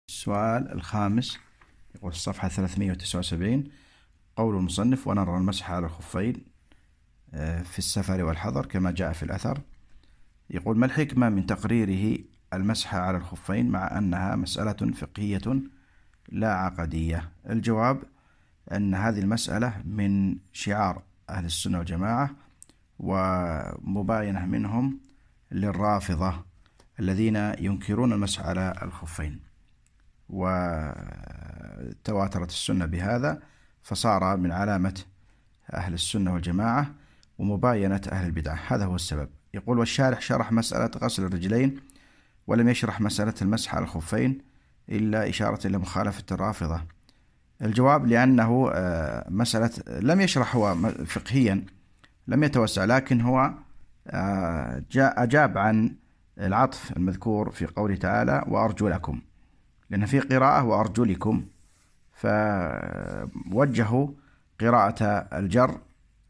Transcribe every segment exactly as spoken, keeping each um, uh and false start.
السؤال الخامس يقول الصفحة ثلاثمائة وتسعة وسبعين. قول المصنف: ونرى المسح على الخفين في السفر والحضر كما جاء في الأثر. يقول: ما الحكمة من تقريره المسح على الخفين مع أنها مسألة فقهية لا عقدية؟ الجواب أن هذه المسألة من شعار أهل السنة والجماعة، ومباينة منهم للرافضة الذين ينكرون المسح على الخفين، وتواترت السنة بهذا فصار من علامة أهل السنة والجماعة ومباينة أهل البدعة. هذا هو السبب. يقول: والشارح شرح مسألة غسل الرجلين ولم يشرح مسألة المسح على الخفين إلا إشارة إلى مخالفة الرافضة. الجواب: لأنه مسألة لم يشرح هو فقهيا، لم يتوسع، لكن هو جاء أجاب عن العطف المذكور في قوله تعالى: وأرجلكم، لأن في قراءة وأرجلكم، فوجهوا قراءة الجر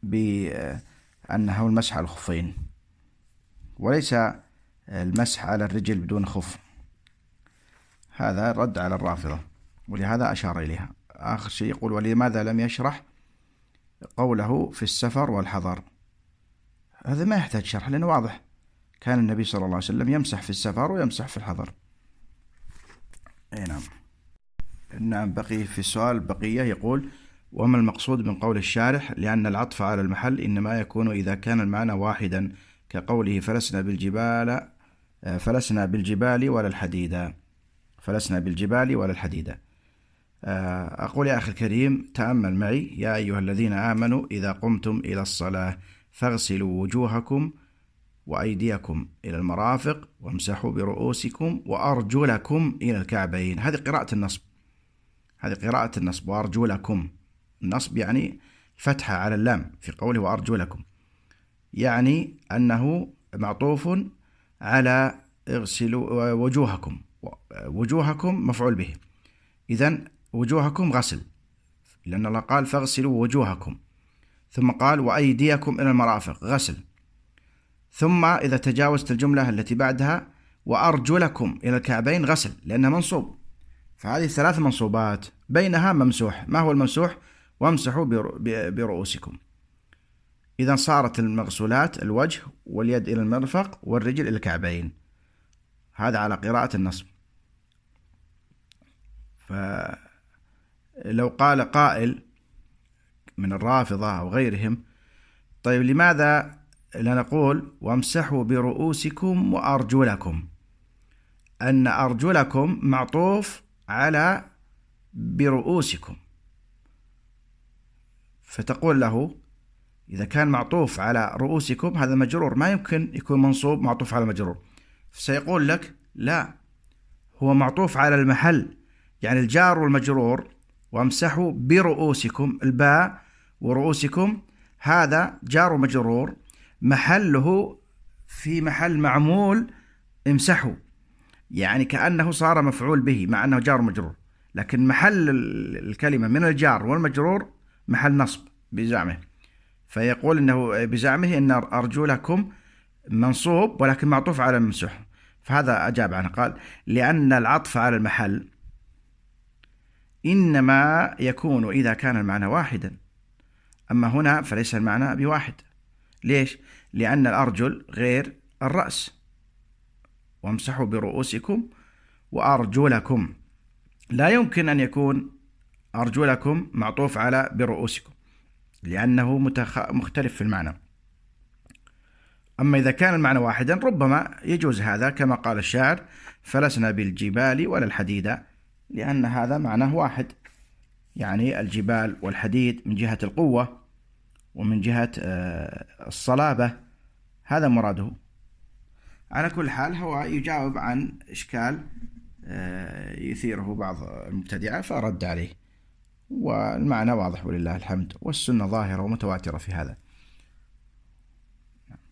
بأنه المسح على الخفين وليس المسح على الرجل بدون خف. هذا رد على الرافضة، ولهذا أشار إليها. آخر شيء يقول: ولماذا لم يشرح قوله في السفر والحضر؟ هذا ما يحتاج شرح لأنه واضح، كان النبي صلى الله عليه وسلم يمسح في السفر ويمسح في الحضر. أي نعم. نعم. بقي في السؤال بقية. يقول: وما المقصود من قول الشارح لأن العطف على المحل إنما يكون إذا كان المعنى واحدا، كقوله فلسنا بالجبال فلسنا بالجبال ولا الحديد فلسنا بالجبال ولا الحديد. أقول يا أخي الكريم: تأمل معي: يا أيها الذين آمنوا إذا قمتم إلى الصلاة فاغسلوا وجوهكم وأيديكم إلى المرافق وامسحوا برؤوسكم وأرجلكم إلى الكعبين. هذه قراءة النصب، هذه قراءة النصب. وأرجلكم، النصب يعني فتحة على اللام في قوله وأرجلكم، يعني أنه معطوف على اغسلوا وجوهكم. وجوهكم مفعول به، إذن وجوهكم غسل، لأن الله قال فاغسلوا وجوهكم، ثم قال وأيديكم إلى المرافق غسل، ثم إذا تجاوزت الجملة التي بعدها وأرجلكم إلى الكعبين غسل، لأنها منصوب. فهذه ثلاث منصوبات، بينها ممسوح. ما هو الممسوح؟ وامسحوا برؤوسكم. إذا صارت المغسولات الوجه واليد إلى المرفق والرجل إلى الكعبين. هذا على قراءة النصب. فلو قال قائل من الرافضة أو غيرهم: طيب لماذا لا نقول وامسحوا برؤوسكم وأرجلكم؟ أن أرجلكم معطوف على برؤوسكم، فتقول له إذا كان معطوف على رؤوسكم هذا مجرور، ما يمكن يكون منصوب معطوف على مجرور. فسيقول لك: لا، هو معطوف على المحل، يعني الجار والمجرور. وامسحوا برؤوسكم، الباء ورؤوسكم هذا جار ومجرور، محله في محل معمول امسحوا، يعني كأنه صار مفعول به مع أنه جار ومجرور، لكن محل الكلمة من الجار والمجرور محل نصب بزعمه. فيقول إنه بزعمه إن أرجلكم منصوب ولكن معطوف على الممسوح. فهذا أجاب عنه، قال: لأن العطف على المحل إنما يكون إذا كان المعنى واحدا، أما هنا فليس المعنى بواحد. ليش؟ لأن الأرجل غير الرأس. وامسحوا برؤوسكم وأرجلكم، لا يمكن أن يكون أرجلكم معطوف على برؤوسكم، لأنه متخ... مختلف في المعنى. أما إذا كان المعنى واحدا ربما يجوز هذا، كما قال الشاعر: فلسنا بالجبال ولا الحديد، لأن هذا معناه واحد، يعني الجبال والحديد من جهة القوة ومن جهة الصلابة، هذا مراده. على كل حال هو يجاوب عن إشكال يثيره بعض المبتدعة فرد عليه، والمعنى واضح ولله الحمد، والسنة ظاهرة ومتواترة في هذا.